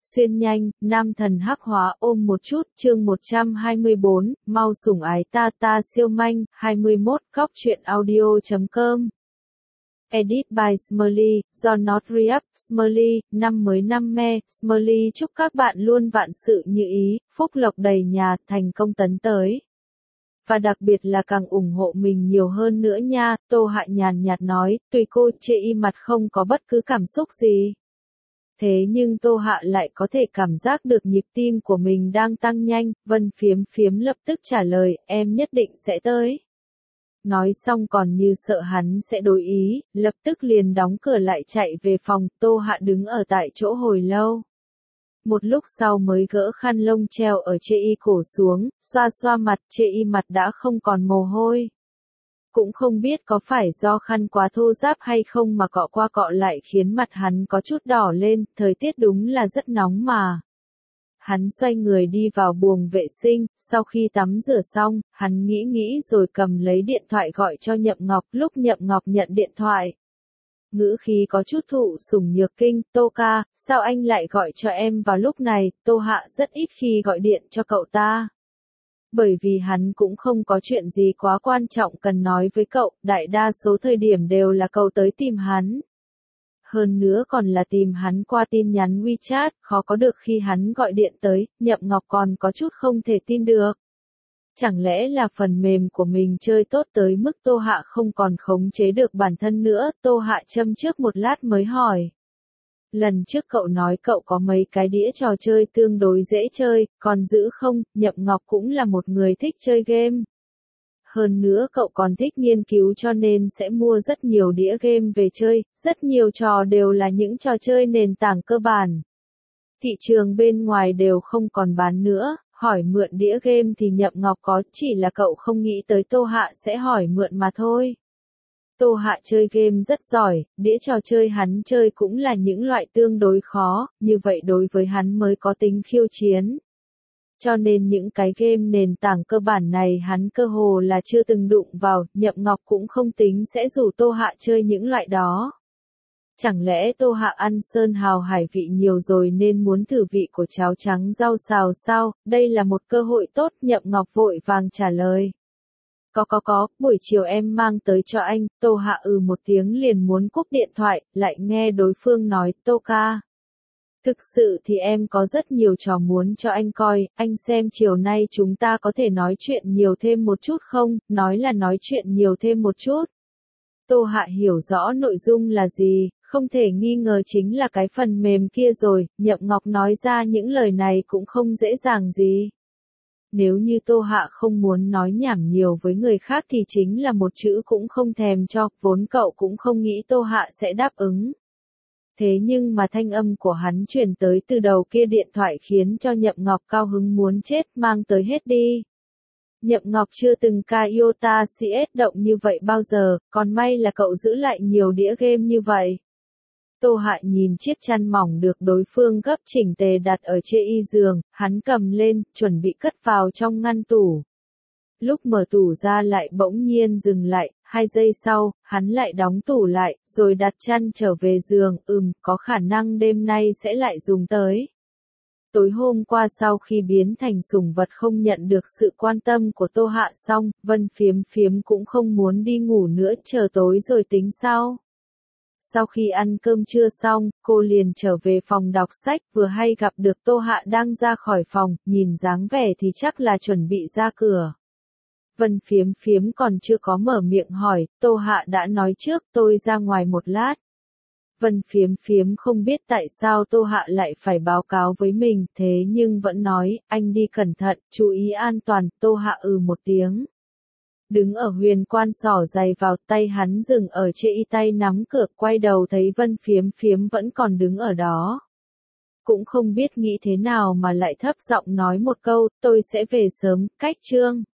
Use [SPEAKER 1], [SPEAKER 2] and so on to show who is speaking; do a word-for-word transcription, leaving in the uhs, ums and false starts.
[SPEAKER 1] xuyên nhanh, nam thần hắc hóa ôm một chút, chương một trăm hai mươi bốn, mau sủng ái ta ta siêu manh, hai mươi mốt, góc truyện audio chấm com. Edit by Smurly, do Not Re-up, Smurly, năm mới năm me, Smurly chúc các bạn luôn vạn sự như ý, phúc lộc đầy nhà, thành công tấn tới. Và đặc biệt là càng ủng hộ mình nhiều hơn nữa nha, Tô Hạ nhàn nhạt nói, tùy cô chê y mặt không có bất cứ cảm xúc gì. Thế nhưng Tô Hạ lại có thể cảm giác được nhịp tim của mình đang tăng nhanh, Vân Phiếm Phiếm lập tức trả lời, em nhất định sẽ tới. Nói xong còn như sợ hắn sẽ đổi ý, lập tức liền đóng cửa lại chạy về phòng, Tô Hạ đứng ở tại chỗ hồi lâu. Một lúc sau mới gỡ khăn lông treo ở chê y cổ xuống, xoa xoa mặt, chê y mặt đã không còn mồ hôi. Cũng không biết có phải do khăn quá thô ráp hay không mà cọ qua cọ lại khiến mặt hắn có chút đỏ lên, thời tiết đúng là rất nóng mà. Hắn xoay người đi vào buồng vệ sinh, sau khi tắm rửa xong, hắn nghĩ nghĩ rồi cầm lấy điện thoại gọi cho Nhậm Ngọc, lúc Nhậm Ngọc nhận điện thoại. Ngữ khí có chút thụ sủng nhược kinh, Tô ca, sao anh lại gọi cho em vào lúc này, Tô Hạ rất ít khi gọi điện cho cậu ta. Bởi vì hắn cũng không có chuyện gì quá quan trọng cần nói với cậu, đại đa số thời điểm đều là cậu tới tìm hắn. Hơn nữa còn là tìm hắn qua tin nhắn WeChat, khó có được khi hắn gọi điện tới, Nhậm Ngọc còn có chút không thể tin được. Chẳng lẽ là phần mềm của mình chơi tốt tới mức Tô Hạ không còn khống chế được bản thân nữa, Tô Hạ châm trước một lát mới hỏi. Lần trước cậu nói cậu có mấy cái đĩa trò chơi tương đối dễ chơi, còn giữ không, Nhậm Ngọc cũng là một người thích chơi game. Hơn nữa cậu còn thích nghiên cứu cho nên sẽ mua rất nhiều đĩa game về chơi, rất nhiều trò đều là những trò chơi nền tảng cơ bản. Thị trường bên ngoài đều không còn bán nữa, hỏi mượn đĩa game thì Nhậm Ngọc có, chỉ là cậu không nghĩ tới Tô Hạ sẽ hỏi mượn mà thôi. Tô Hạ chơi game rất giỏi, đĩa trò chơi hắn chơi cũng là những loại tương đối khó, như vậy đối với hắn mới có tính khiêu chiến. Cho nên những cái game nền tảng cơ bản này hắn cơ hồ là chưa từng đụng vào, Nhậm Ngọc cũng không tính sẽ rủ Tô Hạ chơi những loại đó. Chẳng lẽ Tô Hạ ăn sơn hào hải vị nhiều rồi nên muốn thử vị của cháo trắng rau xào sao, đây là một cơ hội tốt, Nhậm Ngọc vội vàng trả lời. Có có có, buổi chiều em mang tới cho anh, Tô Hạ ừ một tiếng liền muốn cúp điện thoại, lại nghe đối phương nói, Tô ca. Thực sự thì em có rất nhiều trò muốn cho anh coi, anh xem chiều nay chúng ta có thể nói chuyện nhiều thêm một chút không, nói là nói chuyện nhiều thêm một chút. Tô Hạ hiểu rõ nội dung là gì, không thể nghi ngờ chính là cái phần mềm kia rồi, Nhậm Ngọc nói ra những lời này cũng không dễ dàng gì. Nếu như Tô Hạ không muốn nói nhảm nhiều với người khác thì chính là một chữ cũng không thèm cho, vốn cậu cũng không nghĩ Tô Hạ sẽ đáp ứng. Thế nhưng mà thanh âm của hắn truyền tới từ đầu kia điện thoại khiến cho Nhậm Ngọc cao hứng muốn chết, mang tới hết đi. Nhậm Ngọc chưa từng ca iota xê ét động như vậy bao giờ, còn may là cậu giữ lại nhiều đĩa game như vậy. Tô Hạ nhìn chiếc chăn mỏng được đối phương gấp chỉnh tề đặt ở chê y giường, hắn cầm lên, chuẩn bị cất vào trong ngăn tủ. Lúc mở tủ ra lại bỗng nhiên dừng lại, hai giây sau, hắn lại đóng tủ lại, rồi đặt chăn trở về giường, ừm, có khả năng đêm nay sẽ lại dùng tới. Tối hôm qua sau khi biến thành sủng vật không nhận được sự quan tâm của Tô Hạ xong, Vân Phiếm Phiếm cũng không muốn đi ngủ nữa, chờ tối rồi tính sau. Sau khi ăn cơm trưa xong, cô liền trở về phòng đọc sách, vừa hay gặp được Tô Hạ đang ra khỏi phòng, nhìn dáng vẻ thì chắc là chuẩn bị ra cửa. Vân Phiếm Phiếm còn chưa có mở miệng hỏi, Tô Hạ đã nói trước, tôi ra ngoài một lát. Vân Phiếm Phiếm không biết tại sao Tô Hạ lại phải báo cáo với mình, thế nhưng vẫn nói, anh đi cẩn thận, chú ý an toàn, Tô Hạ ừ một tiếng. Đứng ở huyền quan xỏ giày vào, tay hắn dừng ở chê y, tay nắm cửa, quay đầu thấy Vân Phiếm Phiếm vẫn còn đứng ở đó. Cũng không biết nghĩ thế nào mà lại thấp giọng nói một câu, tôi sẽ về sớm, cách trương.